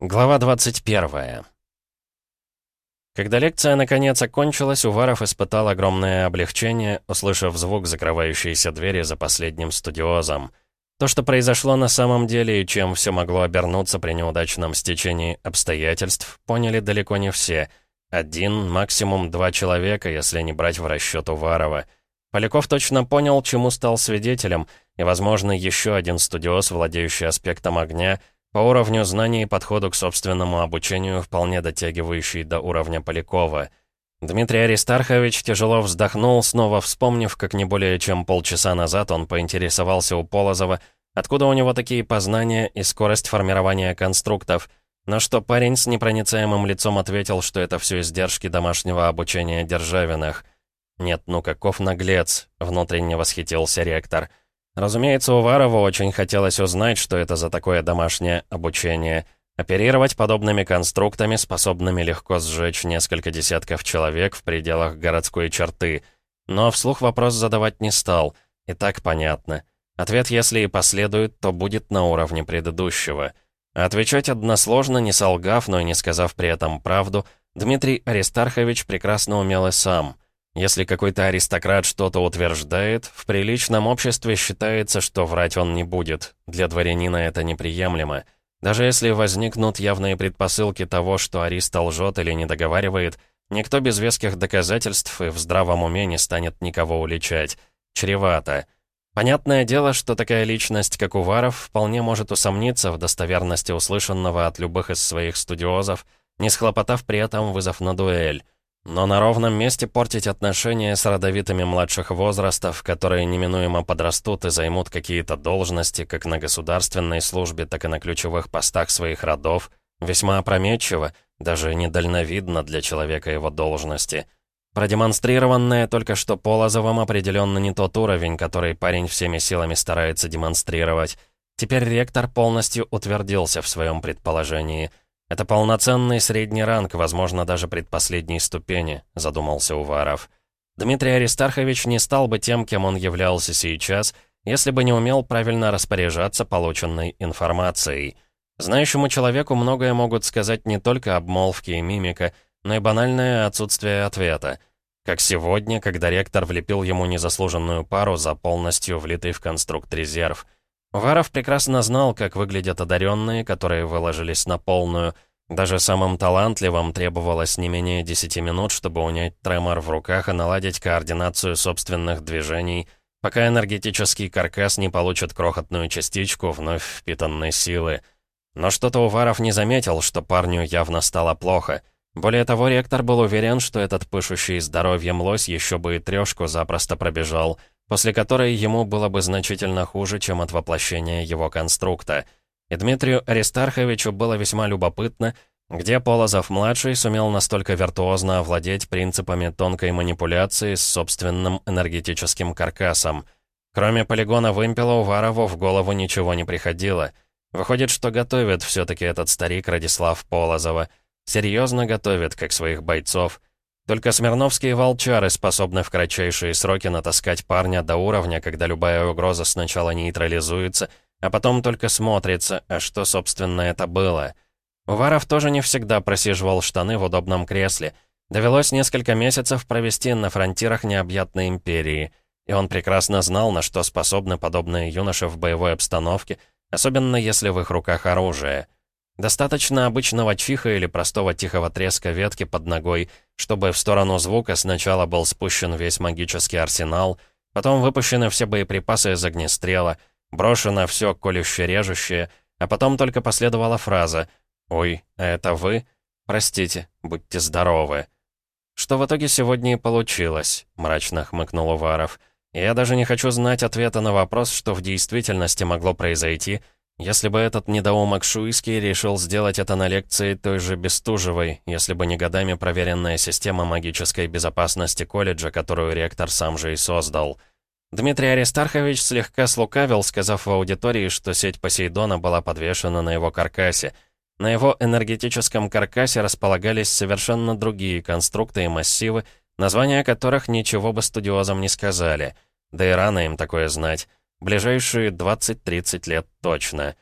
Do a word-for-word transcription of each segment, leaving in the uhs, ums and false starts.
Глава двадцать первая. Когда лекция наконец окончилась, Уваров испытал огромное облегчение, услышав звук закрывающейся двери за последним студиозом. То, что произошло на самом деле и чем все могло обернуться при неудачном стечении обстоятельств, поняли далеко не все. Один, максимум два человека, если не брать в расчет Уварова. Поляков точно понял, чему стал свидетелем, и, возможно, еще один студиоз, владеющий аспектом огня, по уровню знаний и подходу к собственному обучению, вполне дотягивающий до уровня Полякова. Дмитрий Аристархович тяжело вздохнул, снова вспомнив, как не более чем полчаса назад он поинтересовался у Полозова, откуда у него такие познания и скорость формирования конструктов, на что парень с непроницаемым лицом ответил, что это все издержки домашнего обучения Державиных. «Нет, ну каков наглец!» — внутренне восхитился ректор. Разумеется, Уварову очень хотелось узнать, что это за такое домашнее обучение. Оперировать подобными конструктами, способными легко сжечь несколько десятков человек в пределах городской черты. Но вслух вопрос задавать не стал. И так понятно. Ответ, если и последует, то будет на уровне предыдущего. А отвечать односложно, не солгав, но и не сказав при этом правду, Дмитрий Аристархович прекрасно умел и сам. Если какой-то аристократ что-то утверждает, в приличном обществе считается, что врать он не будет. Для дворянина это неприемлемо. Даже если возникнут явные предпосылки того, что ариста лжет или не договаривает, никто без веских доказательств и в здравом уме не станет никого уличать. Чревато. Понятное дело, что такая личность, как Уваров, вполне может усомниться в достоверности услышанного от любых из своих студиозов, не схлопотав при этом вызов на дуэль. Но на ровном месте портить отношения с родовитыми младших возрастов, которые неминуемо подрастут и займут какие-то должности как на государственной службе, так и на ключевых постах своих родов, весьма опрометчиво, даже недальновидно для человека его должности. Продемонстрированное только что Полозовым определенно не тот уровень, который парень всеми силами старается демонстрировать. Теперь ректор полностью утвердился в своем предположении – «Это полноценный средний ранг, возможно, даже предпоследней ступени», — задумался Уваров. Дмитрий Аристархович не стал бы тем, кем он являлся сейчас, если бы не умел правильно распоряжаться полученной информацией. Знающему человеку многое могут сказать не только обмолвки и мимика, но и банальное отсутствие ответа. Как сегодня, когда ректор влепил ему незаслуженную пару за полностью влитый в конструкт резерв. Уваров прекрасно знал, как выглядят одаренные, которые выложились на полную. Даже самым талантливым требовалось не менее десяти минут, чтобы унять тремор в руках и наладить координацию собственных движений, пока энергетический каркас не получит крохотную частичку вновь впитанной силы. Но что-то Уваров не заметил, что парню явно стало плохо. Более того, ректор был уверен, что этот пышущий здоровьем лось еще бы и трешку запросто пробежал, после которой ему было бы значительно хуже, чем от воплощения его конструкта. И Дмитрию Аристарховичу было весьма любопытно, где Полозов-младший сумел настолько виртуозно овладеть принципами тонкой манипуляции с собственным энергетическим каркасом. Кроме полигона вымпела, Уварову в голову ничего не приходило. Выходит, что готовит все-таки этот старик Радислав Полозова. Серьезно готовит, как своих бойцов. Только смирновские волчары способны в кратчайшие сроки натаскать парня до уровня, когда любая угроза сначала нейтрализуется, а потом только смотрится, а что, собственно, это было. Уваров тоже не всегда просиживал штаны в удобном кресле. Довелось несколько месяцев провести на фронтирах необъятной империи, и он прекрасно знал, на что способны подобные юноши в боевой обстановке, особенно если в их руках оружие. Достаточно обычного чиха или простого тихого треска ветки под ногой, чтобы в сторону звука сначала был спущен весь магический арсенал, потом выпущены все боеприпасы из огнестрела, брошено все колюще-режущее, а потом только последовала фраза «Ой, а это вы? Простите, будьте здоровы». «Что в итоге сегодня и получилось», — мрачно хмыкнул Уваров. «Я даже не хочу знать ответа на вопрос, что в действительности могло произойти, если бы этот недоумок Шуйский решил сделать это на лекции той же Бестужевой, если бы не годами проверенная система магической безопасности колледжа, которую ректор сам же и создал». Дмитрий Аристархович слегка слукавил, сказав в аудитории, что сеть Посейдона была подвешена на его каркасе. На его энергетическом каркасе располагались совершенно другие конструкты и массивы, названия которых ничего бы студиозам не сказали. Да и рано им такое знать. Ближайшие двадцать-тридцать лет точно.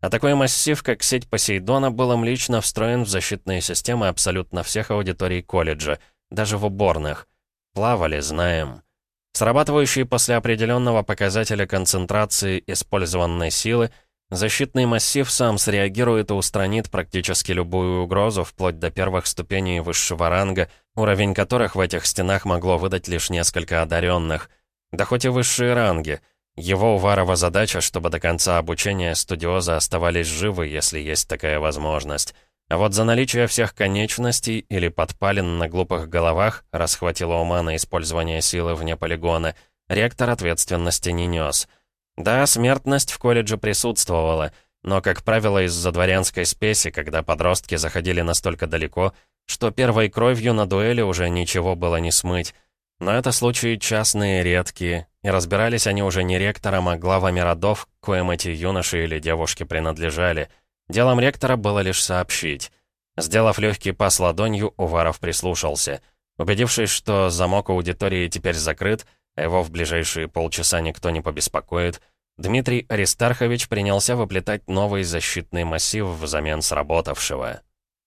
А такой массив, как сеть Посейдона, был им лично встроен в защитные системы абсолютно всех аудиторий колледжа, даже в уборных. Плавали, знаем. Срабатывающий после определенного показателя концентрации использованной силы, защитный массив сам среагирует и устранит практически любую угрозу, вплоть до первых ступеней высшего ранга, уровень которых в этих стенах могло выдать лишь несколько одаренных. Да хоть и высшие ранги. Его Уварова задача, чтобы до конца обучения студиозы оставались живы, если есть такая возможность. А вот за наличие всех конечностей или подпалин на глупых головах, раз хватило ума на использование силы вне полигона, ректор ответственности не нес. Да, смертность в колледже присутствовала, но, как правило, из-за дворянской спеси, когда подростки заходили настолько далеко, что первой кровью на дуэли уже ничего было не смыть. Но это случаи частные, редкие, и разбирались они уже не ректором, а главами родов, к коим эти юноши или девушки принадлежали. Делом ректора было лишь сообщить. Сделав легкий пас ладонью, Уваров прислушался. Убедившись, что замок аудитории теперь закрыт, а его в ближайшие полчаса никто не побеспокоит, Дмитрий Аристархович принялся выплетать новый защитный массив взамен сработавшего.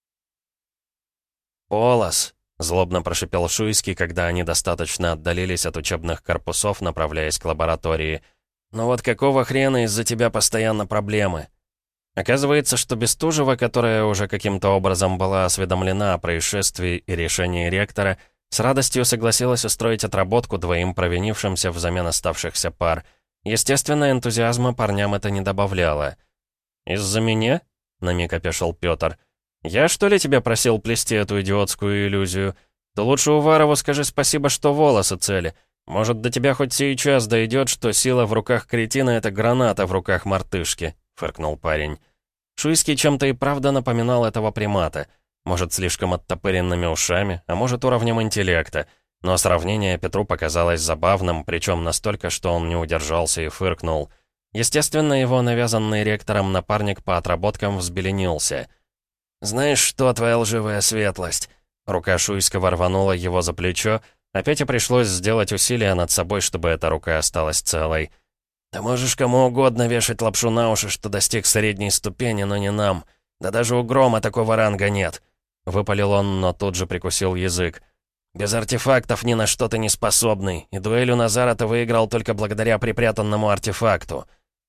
«Полос!» — злобно прошипел Шуйский, когда они достаточно отдалились от учебных корпусов, направляясь к лаборатории. «Ну вот какого хрена из-за тебя постоянно проблемы?» Оказывается, что Бестужева, которая уже каким-то образом была осведомлена о происшествии и решении ректора, с радостью согласилась устроить отработку двоим провинившимся взамен оставшихся пар. Естественно, энтузиазма парням это не добавляло. «Из-за меня?» — на миг опешил Пётр. «Я, что ли, тебя просил плести эту идиотскую иллюзию? Ты лучше Уварову скажи спасибо, что волосы цели. Может, до тебя хоть сейчас дойдет, что сила в руках кретина — это граната в руках мартышки», — фыркнул парень. Шуйский чем-то и правда напоминал этого примата. Может, слишком оттопыренными ушами, а может, уровнем интеллекта. Но сравнение Петру показалось забавным, причем настолько, что он не удержался и фыркнул. Естественно, его навязанный ректором напарник по отработкам взбеленился. «Знаешь что, твоя лживая светлость?» Рука Шуйского рванула его за плечо, а Пете пришлось сделать усилия над собой, чтобы эта рука осталась целой. «Ты можешь кому угодно вешать лапшу на уши, что достиг средней ступени, но не нам. Да даже у Грома такого ранга нет». Выпалил он, но тут же прикусил язык. «Без артефактов ни на что ты не способный, и дуэль у Назара ты выиграл только благодаря припрятанному артефакту».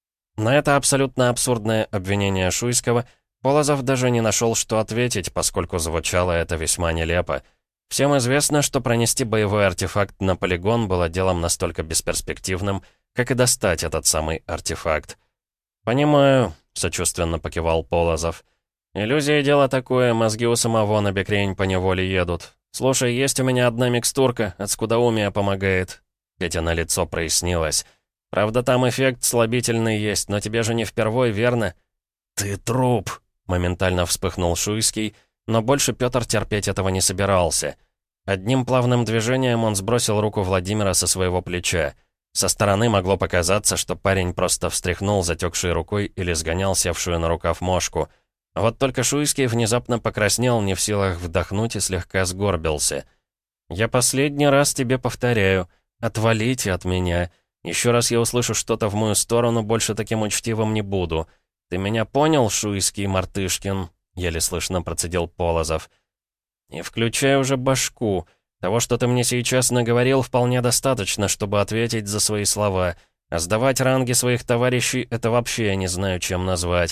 На это абсолютно абсурдное обвинение Шуйского Полозов даже не нашел, что ответить, поскольку звучало это весьма нелепо. Всем известно, что пронести боевой артефакт на полигон было делом настолько бесперспективным, как и достать этот самый артефакт. «Понимаю», — сочувственно покивал Полозов. «Иллюзия — дело такое, мозги у самого на бекрень поневоле едут. Слушай, есть у меня одна микстурка, от скудоумия помогает». Петя на лицо прояснилось. «Правда, там эффект слабительный есть, но тебе же не впервой, верно?» «Ты труп!» — моментально вспыхнул Шуйский, но больше Пётр терпеть этого не собирался. Одним плавным движением он сбросил руку Владимира со своего плеча. Со стороны могло показаться, что парень просто встряхнул затекшей рукой или сгонял севшую на рукав мошку. Вот только Шуйский внезапно покраснел, не в силах вдохнуть, и слегка сгорбился. «Я последний раз тебе повторяю, отвалите от меня. Еще раз я услышу что-то в мою сторону, больше таким учтивым не буду. Ты меня понял, Шуйский Мартышкин?» — еле слышно процедил Полозов. «И включай уже башку. Того, что ты мне сейчас наговорил, вполне достаточно, чтобы ответить за свои слова. А сдавать ранги своих товарищей — это вообще я не знаю, чем назвать».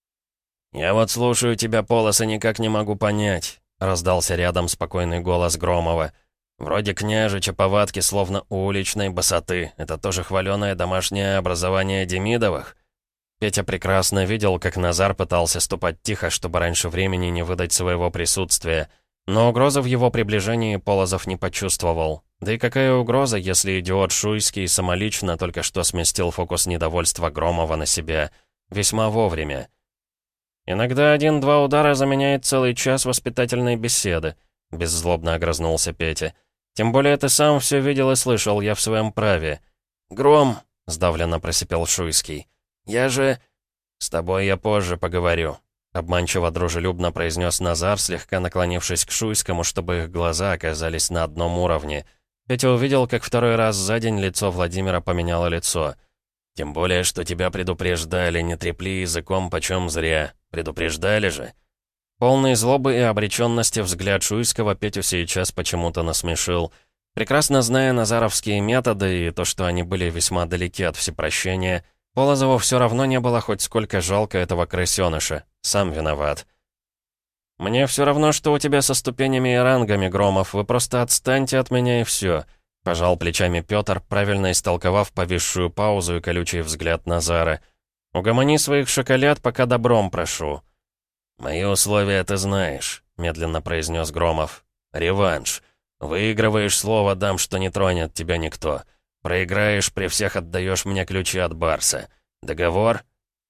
«Я вот слушаю тебя, Полос, и никак не могу понять», — раздался рядом спокойный голос Громова. «Вроде княжича повадки, словно у уличной босоты. Это тоже хваленое домашнее образование Демидовых?» Петя прекрасно видел, как Назар пытался ступать тихо, чтобы раньше времени не выдать своего присутствия. Но угрозы в его приближении Полозов не почувствовал. Да и какая угроза, если идиот Шуйский самолично только что сместил фокус недовольства Громова на себя? Весьма вовремя. «Иногда один-два удара заменяет целый час воспитательной беседы», — беззлобно огрызнулся Петя. «Тем более ты сам все видел и слышал, я в своем праве». «Гром», — сдавленно просипел Шуйский. «Я же...» «С тобой я позже поговорю», — обманчиво дружелюбно произнес Назар, слегка наклонившись к Шуйскому, чтобы их глаза оказались на одном уровне. Петя увидел, как второй раз за день лицо Владимира поменяло лицо. Тем более, что тебя предупреждали, не трепли языком почем зря. Предупреждали же». Полный злобы и обреченности взгляд Шуйского Петю сейчас почему-то насмешил. Прекрасно зная назаровские методы и то, что они были весьма далеки от всепрощения, Полозову все равно не было хоть сколько жалко этого крысёныша. Сам виноват. «Мне все равно, что у тебя со ступенями и рангами, Громов. Вы просто отстаньте от меня и все», — пожал плечами Петр, правильно истолковав повисшую паузу и колючий взгляд Назара. «Угомони своих шоколад, пока добром прошу». «Мои условия ты знаешь», — медленно произнес Громов. «Реванш. Выигрываешь, слово дам, что не тронет тебя никто. Проиграешь, при всех отдаешь мне ключи от Барса. Договор?»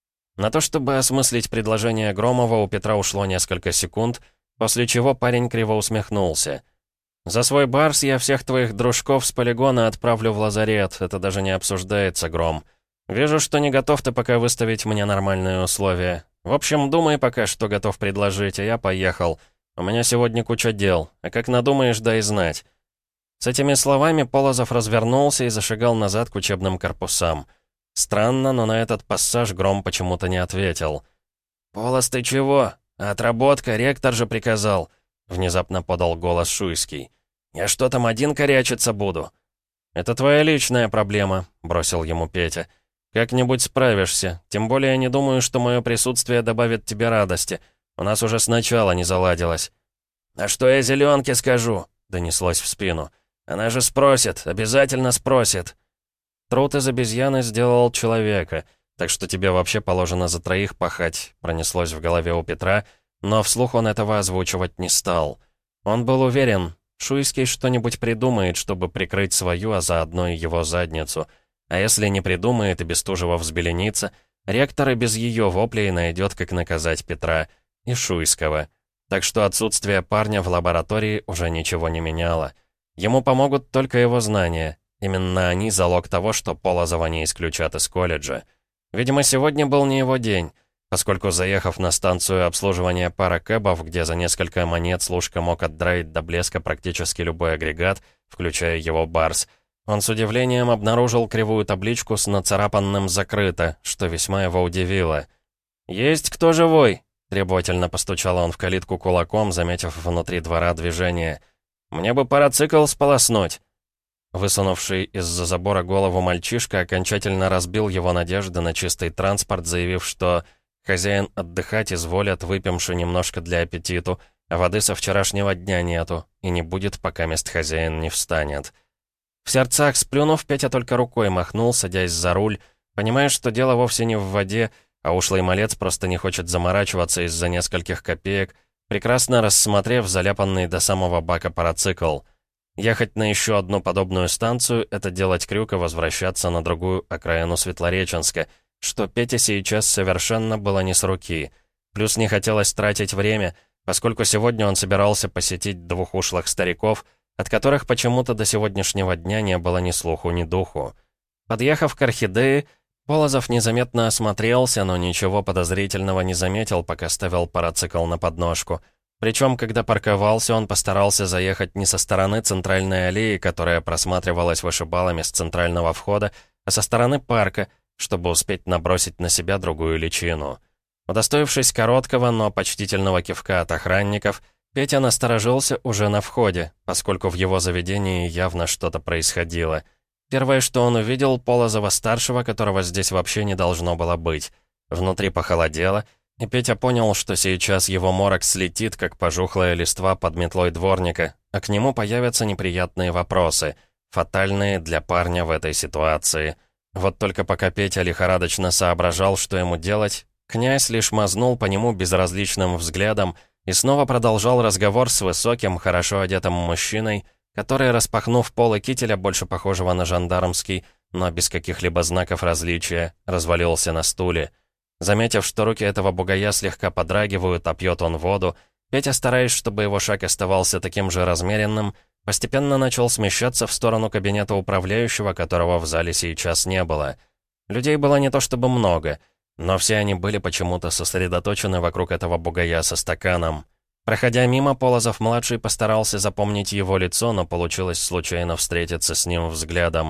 На то, чтобы осмыслить предложение Громова, у Петра ушло несколько секунд, после чего парень криво усмехнулся. «За свой Барс я всех твоих дружков с полигона отправлю в лазарет, это даже не обсуждается, Гром. Вижу, что не готов ты пока выставить мне нормальные условия. В общем, думай пока, что готов предложить, а я поехал. У меня сегодня куча дел, а как надумаешь, дай знать». С этими словами Полозов развернулся и зашагал назад к учебным корпусам. Странно, но на этот пассаж Гром почему-то не ответил. «Полоз, ты чего? Отработка, ректор же приказал», — внезапно подал голос Шуйский. «Я что там один корячиться буду?» «Это твоя личная проблема», — бросил ему Петя. «Как-нибудь справишься, тем более я не думаю, что мое присутствие добавит тебе радости. У нас уже сначала не заладилось». «А что я зеленке скажу?» — донеслось в спину. «Она же спросит, обязательно спросит». «Труд из обезьяны сделал человека, так что тебе вообще положено за троих пахать», — пронеслось в голове у Петра, но вслух он этого озвучивать не стал. Он был уверен, Шуйский что-нибудь придумает, чтобы прикрыть свою, а заодно и его задницу. А если не придумает и Бестужева взбеленится, ректор и без ее воплей найдет, как наказать Петра и Шуйского. Так что отсутствие парня в лаборатории уже ничего не меняло. Ему помогут только его знания. Именно они залог того, что Полозова не исключат из колледжа. Видимо, сегодня был не его день, поскольку, заехав на станцию обслуживания пара кэбов, где за несколько монет служка мог отдраить до блеска практически любой агрегат, включая его Барс, он с удивлением обнаружил кривую табличку с нацарапанным «Закрыто», что весьма его удивило. «Есть кто живой?» — требовательно постучал он в калитку кулаком, заметив внутри двора движение. «Мне бы парацикл сполоснуть». Высунувший из-за забора голову мальчишка окончательно разбил его надежды на чистый транспорт, заявив, что хозяин отдыхать изволят, выпивши немножко для аппетиту, а воды со вчерашнего дня нету, и не будет, пока мест хозяин не встанет. В сердцах сплюнув, Петя только рукой махнул, садясь за руль, понимая, что дело вовсе не в воде, а ушлый малец просто не хочет заморачиваться из-за нескольких копеек, прекрасно рассмотрев заляпанный до самого бака парацикл. Ехать на еще одну подобную станцию — это делать крюк и возвращаться на другую окраину Светлореченска, что Пете сейчас совершенно было не с руки. Плюс не хотелось тратить время, поскольку сегодня он собирался посетить двух ушлых стариков, от которых почему-то до сегодняшнего дня не было ни слуху, ни духу. Подъехав к Орхидее, Полозов незаметно осмотрелся, но ничего подозрительного не заметил, пока ставил парацикл на подножку. Причем, когда парковался, он постарался заехать не со стороны центральной аллеи, которая просматривалась вышибалами с центрального входа, а со стороны парка, чтобы успеть набросить на себя другую личину. Удостоившись короткого, но почтительного кивка от охранников, Петя насторожился уже на входе, поскольку в его заведении явно что-то происходило. Первое, что он увидел, Полозова-старшего, которого здесь вообще не должно было быть. Внутри похолодело, и Петя понял, что сейчас его морок слетит, как пожухлая листва под метлой дворника, а к нему появятся неприятные вопросы, фатальные для парня в этой ситуации. Вот только пока Петя лихорадочно соображал, что ему делать, князь лишь мазнул по нему безразличным взглядом и снова продолжал разговор с высоким, хорошо одетым мужчиной, который, распахнув полы кителя, больше похожего на жандармский, но без каких-либо знаков различия, развалился на стуле. Заметив, что руки этого бугая слегка подрагивают, а пьет он воду, Петя, стараясь, чтобы его шаг оставался таким же размеренным, постепенно начал смещаться в сторону кабинета управляющего, которого в зале сейчас не было. Людей было не то чтобы много, но все они были почему-то сосредоточены вокруг этого бугая со стаканом. Проходя мимо, Полозов-младший постарался запомнить его лицо, но получилось случайно встретиться с ним взглядом.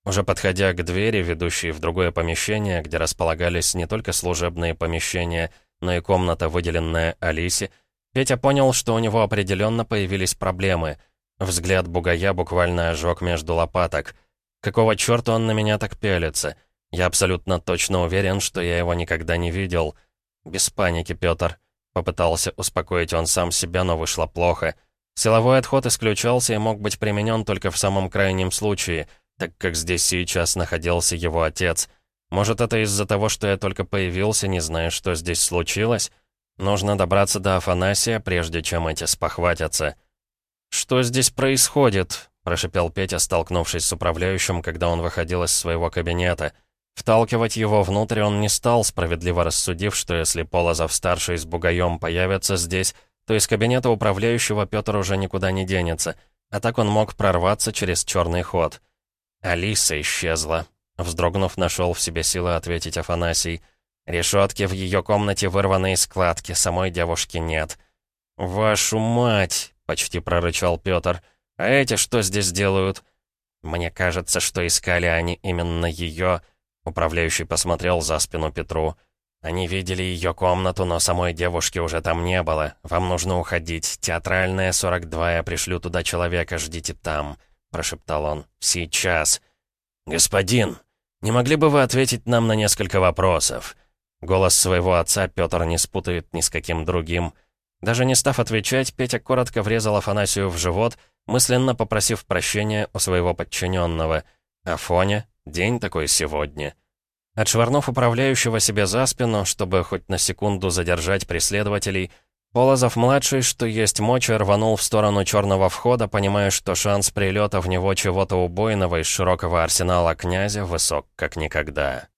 Уже подходя к двери, ведущей в другое помещение, где располагались не только служебные помещения, но и комната, выделенная Алисе, Петя понял, что у него определенно появились проблемы. Взгляд бугая буквально ожег между лопаток. Какого черта он на меня так пялится? Я абсолютно точно уверен, что я его никогда не видел. Без паники, Пётр. Попытался успокоить он сам себя, но вышло плохо. Силовой отход исключался и мог быть применен только в самом крайнем случае, так как здесь сейчас находился его отец. Может, это из-за того, что я только появился, не зная, что здесь случилось? Нужно добраться до Афанасия, прежде чем эти спохватятся. «Что здесь происходит?» — прошипел Петя, столкнувшись с управляющим, когда он выходил из своего кабинета. Вталкивать его внутрь он не стал, справедливо рассудив, что если Полозов-старший с бугаем появятся здесь, то из кабинета управляющего Петр уже никуда не денется, а так он мог прорваться через черный ход. Алиса исчезла. Вздрогнув, нашел в себе силы ответить Афанасий. Решетки в ее комнате вырваны из складки, самой девушки нет. «Вашу мать!» — почти прорычал Петр. «А эти что здесь делают?» «Мне кажется, что искали они именно ее». Управляющий посмотрел за спину Петру. «Они видели ее комнату, но самой девушки уже там не было. Вам нужно уходить. Театральная, сорок два, я пришлю туда человека, ждите там», — прошептал он. «Сейчас». «Господин, не могли бы вы ответить нам на несколько вопросов?» Голос своего отца Петр не спутает ни с каким другим. Даже не став отвечать, Петя коротко врезал Афанасию в живот, мысленно попросив прощения у своего подчиненного. Афоня, день такой сегодня. Отшвырнув управляющего себе за спину, чтобы хоть на секунду задержать преследователей, Полозов-младший, что есть мочи, рванул в сторону черного входа, понимая, что шанс прилета в него чего-то убойного из широкого арсенала князя высок как никогда.